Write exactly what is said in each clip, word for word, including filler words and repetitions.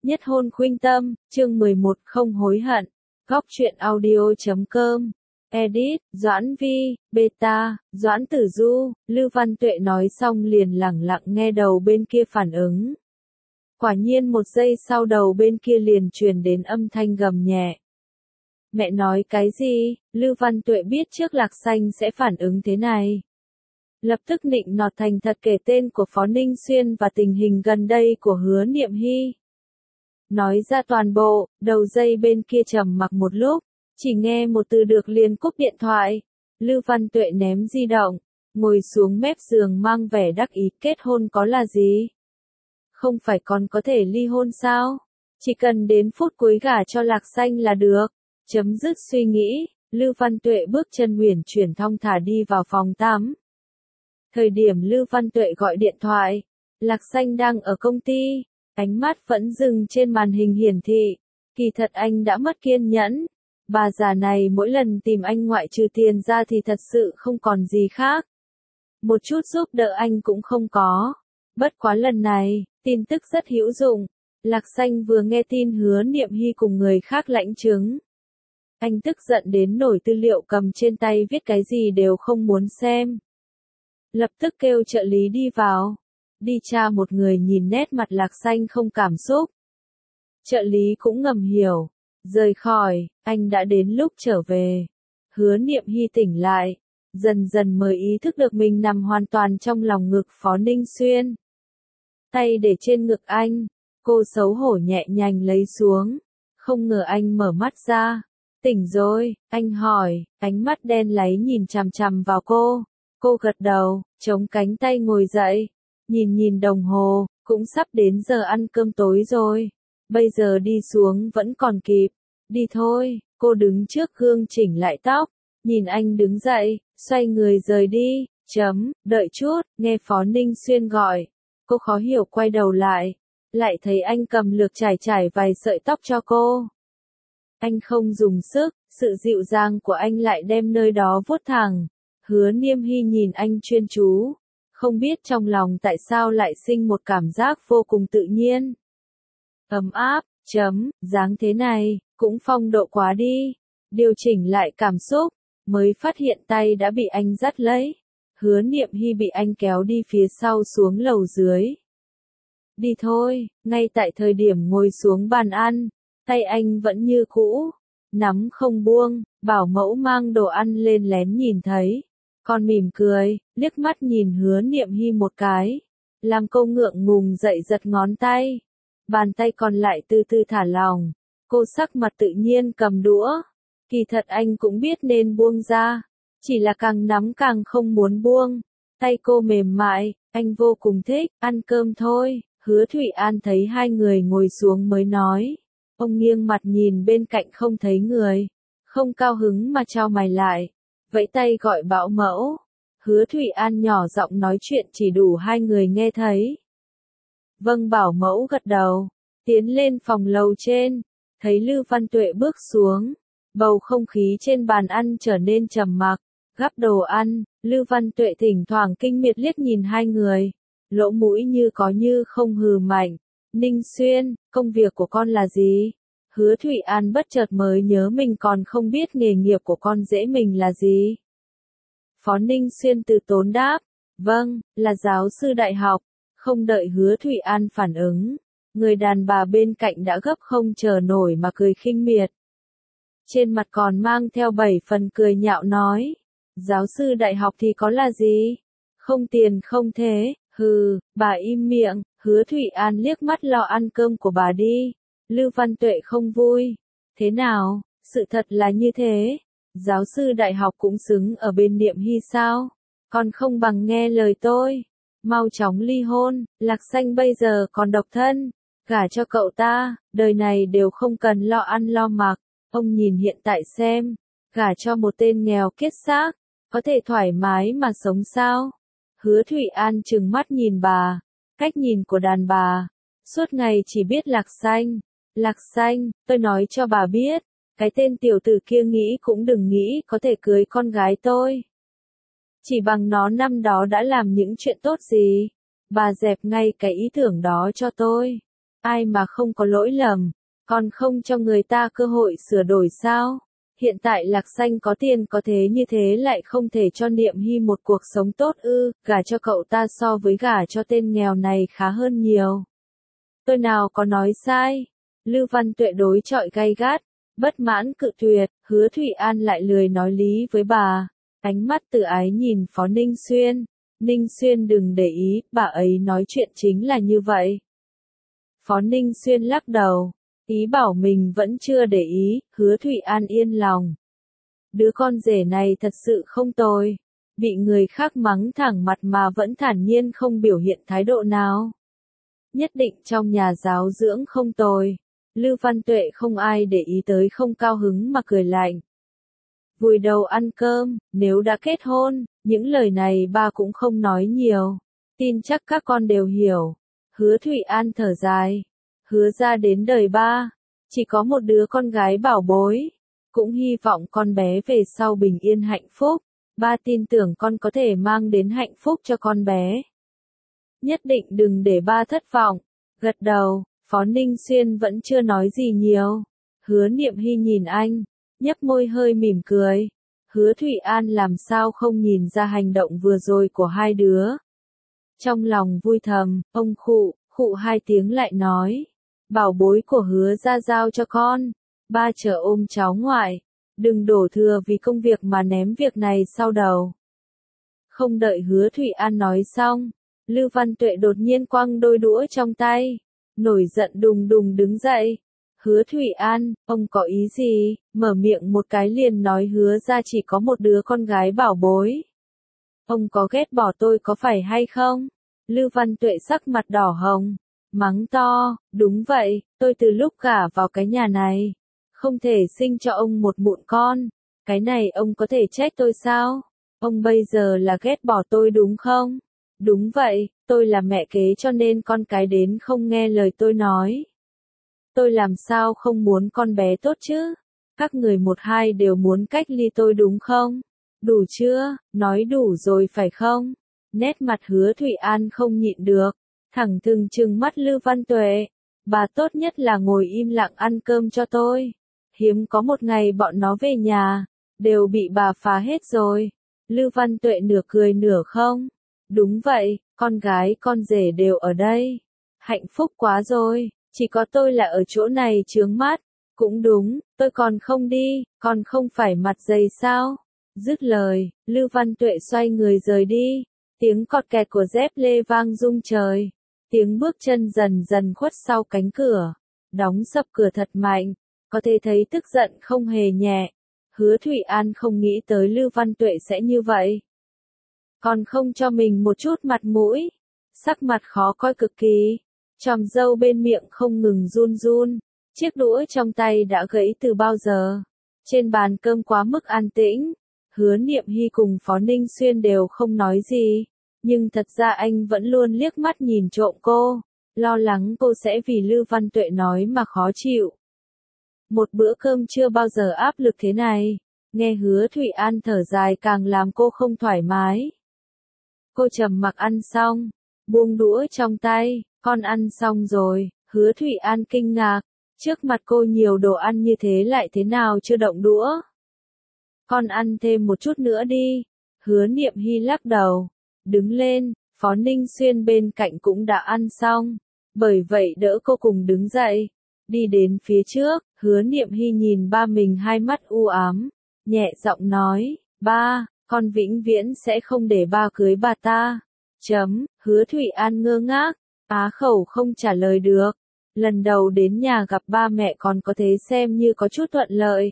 Nhất hôn khuynh tâm, chương mười một không hối hận. Góc truyện audio chấm com. Edit, Doãn Vi, Beta, Doãn Tử Du, Lưu Văn Tuệ nói xong liền lẳng lặng nghe đầu bên kia phản ứng. Quả nhiên một giây sau đầu bên kia liền truyền đến âm thanh gầm nhẹ. Mẹ nói cái gì? Lưu Văn Tuệ biết trước Lạc Xanh sẽ phản ứng thế này. Lập tức nịnh nọt thành thật kể tên của Phó Ninh Xuyên và tình hình gần đây của Hứa Niệm Hy. Nói ra toàn bộ, đầu dây bên kia trầm mặc một lúc, chỉ nghe một từ được liền cúp điện thoại. Lưu Văn Tuệ ném di động, ngồi xuống mép giường mang vẻ đắc ý. Kết hôn có là gì? Không phải còn có thể ly hôn sao? Chỉ cần đến phút cuối gả cho Lạc Xanh là được. Chấm dứt suy nghĩ, Lưu Văn Tuệ bước chân uyển chuyển thong thả đi vào phòng tắm. Thời điểm Lưu Văn Tuệ gọi điện thoại, Lạc Xanh đang ở công ty. Ánh mắt vẫn dừng trên màn hình hiển thị. Kỳ thật anh đã mất kiên nhẫn. Bà già này mỗi lần tìm anh ngoại trừ tiền ra thì thật sự không còn gì khác. Một chút giúp đỡ anh cũng không có. Bất quá lần này, tin tức rất hữu dụng. Lạc Xanh vừa nghe tin Hứa Niệm Hy cùng người khác lãnh chứng. Anh tức giận đến nổi tư liệu cầm trên tay viết cái gì đều không muốn xem. Lập tức kêu trợ lý đi vào. Đi tra một người nhìn nét mặt Lạc Xanh không cảm xúc. Trợ lý cũng ngầm hiểu. Rời khỏi, anh đã đến lúc trở về. Hứa Niệm Hy tỉnh lại. Dần dần mới ý thức được mình nằm hoàn toàn trong lòng ngực Phó Ninh Xuyên. Tay để trên ngực anh. Cô xấu hổ nhẹ nhàng lấy xuống. Không ngờ anh mở mắt ra. Tỉnh rồi, anh hỏi. Ánh mắt đen láy nhìn chằm chằm vào cô. Cô gật đầu, chống cánh tay ngồi dậy. Nhìn nhìn đồng hồ, cũng sắp đến giờ ăn cơm tối rồi. Bây giờ đi xuống vẫn còn kịp. Đi thôi, cô đứng trước gương chỉnh lại tóc. Nhìn anh đứng dậy, xoay người rời đi. Chấm, đợi chút, nghe Phó Ninh Xuyên gọi. Cô khó hiểu quay đầu lại. Lại thấy anh cầm lược trải trải vài sợi tóc cho cô. Anh không dùng sức, sự dịu dàng của anh lại đem nơi đó vuốt thẳng. Hứa Niệm Hy nhìn anh chuyên chú. Không biết trong lòng tại sao lại sinh một cảm giác vô cùng tự nhiên. Ấm áp, chấm, dáng thế này, cũng phong độ quá đi. Điều chỉnh lại cảm xúc, mới phát hiện tay đã bị anh dắt lấy. Hứa Niệm Hy bị anh kéo đi phía sau xuống lầu dưới. Đi thôi, ngay tại thời điểm ngồi xuống bàn ăn, tay anh vẫn như cũ, nắm không buông, bảo mẫu mang đồ ăn lên lén nhìn thấy. Còn mỉm cười, liếc mắt nhìn Hứa Niệm Hy một cái. Làm cô ngượng ngùng dậy giật ngón tay. Bàn tay còn lại từ từ thả lỏng. Cô sắc mặt tự nhiên cầm đũa. Kỳ thật anh cũng biết nên buông ra. Chỉ là càng nắm càng không muốn buông. Tay cô mềm mại, anh vô cùng thích, ăn cơm thôi. Hứa Thụy An thấy hai người ngồi xuống mới nói. Ông nghiêng mặt nhìn bên cạnh không thấy người. Không cao hứng mà chau mày lại. Vẫy tay gọi bảo mẫu. Hứa Thụy An nhỏ giọng nói chuyện chỉ đủ hai người nghe thấy. Vâng, bảo mẫu gật đầu. Tiến lên phòng lầu trên. Thấy Lưu Văn Tuệ bước xuống. Bầu không khí trên bàn ăn trở nên trầm mặc. Gắp đồ ăn, Lưu Văn Tuệ thỉnh thoảng kinh miệt liếc nhìn hai người. Lỗ mũi như có như không hừ mạnh. Ninh Xuyên, công việc của con là gì? Hứa Thụy An bất chợt mới nhớ mình còn không biết nghề nghiệp của con rể mình là gì. Phó Ninh Xuyên từ tốn đáp. Vâng, là giáo sư đại học. Không đợi Hứa Thụy An phản ứng. Người đàn bà bên cạnh đã gấp không chờ nổi mà cười khinh miệt. Trên mặt còn mang theo bảy phần cười nhạo nói. Giáo sư đại học thì có là gì? Không tiền không thế, hừ, bà im miệng. Hứa Thụy An liếc mắt lo ăn cơm của bà đi. Lưu Văn Tuệ không vui. Thế nào, sự thật là như thế. Giáo sư đại học cũng xứng ở bên Niệm Hy sao? Còn không bằng nghe lời tôi. Mau chóng ly hôn, Lạc Xanh bây giờ còn độc thân. Gả cho cậu ta, đời này đều không cần lo ăn lo mặc. Ông nhìn hiện tại xem. Gả cho một tên nghèo kiết xác. Có thể thoải mái mà sống sao? Hứa Thụy An trừng mắt nhìn bà. Cách nhìn của đàn bà. Suốt ngày chỉ biết Lạc Xanh. Lạc Xanh, tôi nói cho bà biết. Cái tên tiểu tử kia nghĩ cũng đừng nghĩ có thể cưới con gái tôi. Chỉ bằng nó năm đó đã làm những chuyện tốt gì. Bà dẹp ngay cái ý tưởng đó cho tôi. Ai mà không có lỗi lầm, còn không cho người ta cơ hội sửa đổi sao? Hiện tại Lạc Xanh có tiền có thế như thế lại không thể cho Niệm Hy một cuộc sống tốt ư, gả cho cậu ta so với gả cho tên nghèo này khá hơn nhiều. Tôi nào có nói sai? Lưu Văn Tuệ đối chọi gay gắt, bất mãn cự tuyệt, Hứa Thụy An lại lười nói lý với bà, ánh mắt từ ái nhìn Phó Ninh Xuyên. Ninh Xuyên đừng để ý, bà ấy nói chuyện chính là như vậy. Phó Ninh Xuyên lắc đầu, ý bảo mình vẫn chưa để ý, Hứa Thụy An yên lòng. Đứa con rể này thật sự không tồi, bị người khác mắng thẳng mặt mà vẫn thản nhiên không biểu hiện thái độ nào. Nhất định trong nhà giáo dưỡng không tồi. Lưu Văn Tuệ không ai để ý tới không cao hứng mà cười lạnh. Vùi đầu ăn cơm, nếu đã kết hôn, những lời này ba cũng không nói nhiều. Tin chắc các con đều hiểu. Hứa Thụy An thở dài. Hứa ra đến đời ba, chỉ có một đứa con gái bảo bối. Cũng hy vọng con bé về sau bình yên hạnh phúc. Ba tin tưởng con có thể mang đến hạnh phúc cho con bé. Nhất định đừng để ba thất vọng. Gật đầu, Phó Ninh Xuyên vẫn chưa nói gì nhiều. Hứa Niệm Hy nhìn anh, nhếch môi hơi mỉm cười. Hứa Thụy An làm sao không nhìn ra hành động vừa rồi của hai đứa. Trong lòng vui thầm, ông khụ, khụ hai tiếng lại nói. Bảo bối của Hứa ra giao cho con. Ba chờ ôm cháu ngoại. Đừng đổ thừa vì công việc mà ném việc này sau đầu. Không đợi Hứa Thụy An nói xong, Lưu Văn Tuệ đột nhiên quăng đôi đũa trong tay. Nổi giận đùng đùng đứng dậy. Hứa Thụy An, ông có ý gì? Mở miệng một cái liền nói Hứa ra chỉ có một đứa con gái bảo bối. Ông có ghét bỏ tôi có phải hay không? Lưu Văn Tuệ sắc mặt đỏ hồng, mắng to, đúng vậy, tôi từ lúc gả vào cái nhà này, không thể sinh cho ông một mụn con. Cái này ông có thể trách tôi sao? Ông bây giờ là ghét bỏ tôi đúng không? Đúng vậy, tôi là mẹ kế cho nên con cái đến không nghe lời tôi nói. Tôi làm sao không muốn con bé tốt chứ? Các người một hai đều muốn cách ly tôi đúng không? Đủ chưa? Nói đủ rồi phải không? Nét mặt Hứa Thụy An không nhịn được, thẳng thừng trừng mắt Lưu Văn Tuệ. Bà tốt nhất là ngồi im lặng ăn cơm cho tôi. Hiếm có một ngày bọn nó về nhà, đều bị bà phá hết rồi. Lưu Văn Tuệ nửa cười nửa không. Đúng vậy, con gái con rể đều ở đây. Hạnh phúc quá rồi, chỉ có tôi là ở chỗ này chướng mắt. Cũng đúng, tôi còn không đi, còn không phải mặt dày sao? Dứt lời, Lưu Văn Tuệ xoay người rời đi. Tiếng cọt kẹt của dép lê vang rung trời. Tiếng bước chân dần dần khuất sau cánh cửa. Đóng sập cửa thật mạnh, có thể thấy tức giận không hề nhẹ. Hứa Thụy An không nghĩ tới Lưu Văn Tuệ sẽ như vậy. Còn không cho mình một chút mặt mũi. Sắc mặt khó coi cực kỳ. Chòm râu bên miệng không ngừng run run. Chiếc đũa trong tay đã gãy từ bao giờ. Trên bàn cơm quá mức an tĩnh. Hứa Niệm Hy cùng Phó Ninh Xuyên đều không nói gì. Nhưng thật ra anh vẫn luôn liếc mắt nhìn trộm cô. Lo lắng cô sẽ vì Lưu Văn Tuệ nói mà khó chịu. Một bữa cơm chưa bao giờ áp lực thế này. Nghe Hứa Thụy An thở dài càng làm cô không thoải mái. Cô trầm mặc ăn xong, buông đũa trong tay, con ăn xong rồi. Hứa Thụy An kinh ngạc, trước mặt cô nhiều đồ ăn như thế lại thế nào chưa động đũa. Con ăn thêm một chút nữa đi. Hứa Niệm Hy lắc đầu, đứng lên. Phó Ninh Xuyên bên cạnh cũng đã ăn xong, bởi vậy đỡ cô cùng đứng dậy. Đi đến phía trước, Hứa Niệm Hy nhìn ba mình hai mắt u ám, nhẹ giọng nói, ba, con vĩnh viễn sẽ không để ba cưới bà ta. Chấm, Hứa Thụy An ngơ ngác, á khẩu không trả lời được. Lần đầu đến nhà gặp ba mẹ còn có thể xem như có chút thuận lợi.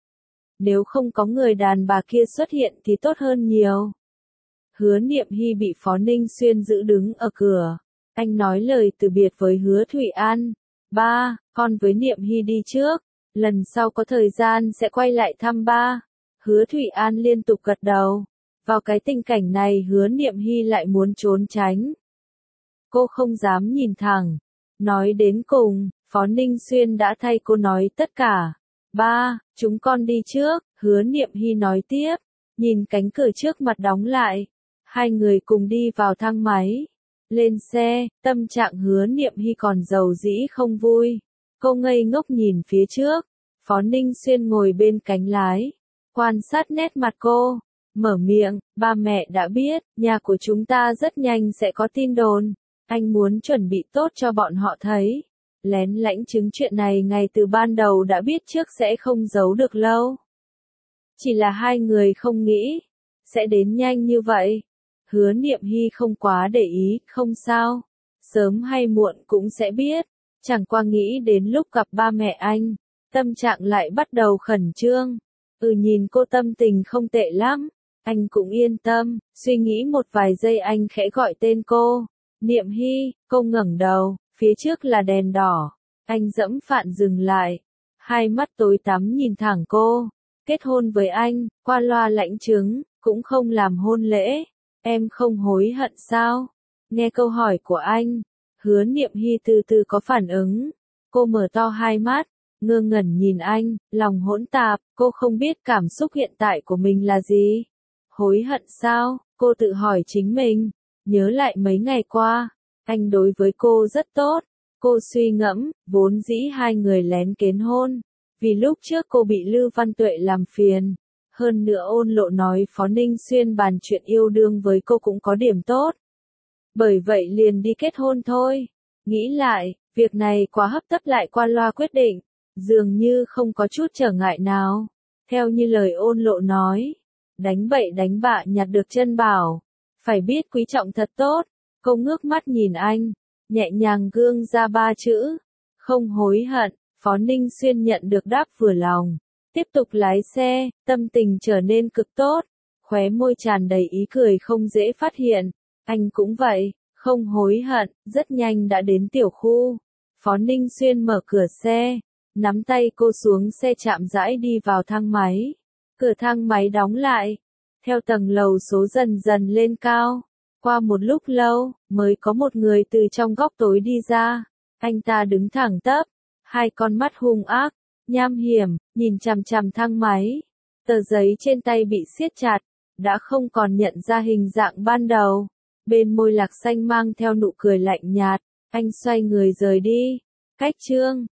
Nếu không có người đàn bà kia xuất hiện thì tốt hơn nhiều. Hứa Niệm Hy bị Phó Ninh Xuyên giữ đứng ở cửa. Anh nói lời từ biệt với Hứa Thụy An. Ba, con với Niệm Hy đi trước. Lần sau có thời gian sẽ quay lại thăm ba. Hứa Thụy An liên tục gật đầu. Vào cái tình cảnh này Hứa Niệm Hy lại muốn trốn tránh. Cô không dám nhìn thẳng. Nói đến cùng, Phó Ninh Xuyên đã thay cô nói tất cả. Ba, chúng con đi trước. Hứa Niệm Hy nói tiếp. Nhìn cánh cửa trước mặt đóng lại. Hai người cùng đi vào thang máy. Lên xe, tâm trạng Hứa Niệm Hy còn dầu dĩ không vui. Cô ngây ngốc nhìn phía trước. Phó Ninh Xuyên ngồi bên cánh lái. Quan sát nét mặt cô. Mở miệng, ba mẹ đã biết, nhà của chúng ta rất nhanh sẽ có tin đồn. Anh muốn chuẩn bị tốt cho bọn họ thấy. Lén lãnh chứng chuyện này ngay từ ban đầu đã biết trước sẽ không giấu được lâu. Chỉ là hai người không nghĩ. Sẽ đến nhanh như vậy. Hứa Niệm Hy không quá để ý, không sao. Sớm hay muộn cũng sẽ biết. Chẳng qua nghĩ đến lúc gặp ba mẹ anh. Tâm trạng lại bắt đầu khẩn trương. Ừ, nhìn cô tâm tình không tệ lắm. Anh cũng yên tâm, suy nghĩ một vài giây anh khẽ gọi tên cô. Niệm Hy, cô ngẩng đầu, phía trước là đèn đỏ. Anh dẫm phạn dừng lại. Hai mắt tối tắm nhìn thẳng cô. Kết hôn với anh, qua loa lãnh chứng, cũng không làm hôn lễ. Em không hối hận sao? Nghe câu hỏi của anh, Hứa Niệm Hy từ từ có phản ứng. Cô mở to hai mắt, ngơ ngẩn nhìn anh, lòng hỗn tạp, cô không biết cảm xúc hiện tại của mình là gì. Hối hận sao? Cô tự hỏi chính mình. Nhớ lại mấy ngày qua, anh đối với cô rất tốt. Cô suy ngẫm, vốn dĩ hai người lén kén hôn. Vì lúc trước cô bị Lưu Văn Tuệ làm phiền. Hơn nữa Ôn Lộ nói Phó Ninh Xuyên bàn chuyện yêu đương với cô cũng có điểm tốt. Bởi vậy liền đi kết hôn thôi. Nghĩ lại, việc này quá hấp tấp lại qua loa quyết định. Dường như không có chút trở ngại nào. Theo như lời Ôn Lộ nói. Đánh bậy đánh bạ nhặt được chân bảo. Phải biết quý trọng thật tốt. Cô ngước mắt nhìn anh. Nhẹ nhàng gương ra ba chữ. Không hối hận. Phó Ninh Xuyên nhận được đáp vừa lòng. Tiếp tục lái xe, tâm tình trở nên cực tốt. Khóe môi tràn đầy ý cười không dễ phát hiện. Anh cũng vậy, không hối hận, rất nhanh đã đến tiểu khu. Phó Ninh Xuyên mở cửa xe. Nắm tay cô xuống xe chạm rãi đi vào thang máy. Cửa thang máy đóng lại. Theo tầng lầu số dần dần lên cao. Qua một lúc lâu, mới có một người từ trong góc tối đi ra. Anh ta đứng thẳng tắp. Hai con mắt hung ác, nham hiểm, nhìn chằm chằm thang máy. Tờ giấy trên tay bị siết chặt, đã không còn nhận ra hình dạng ban đầu. Bên môi Lạc Xanh mang theo nụ cười lạnh nhạt, anh xoay người rời đi. Cách chương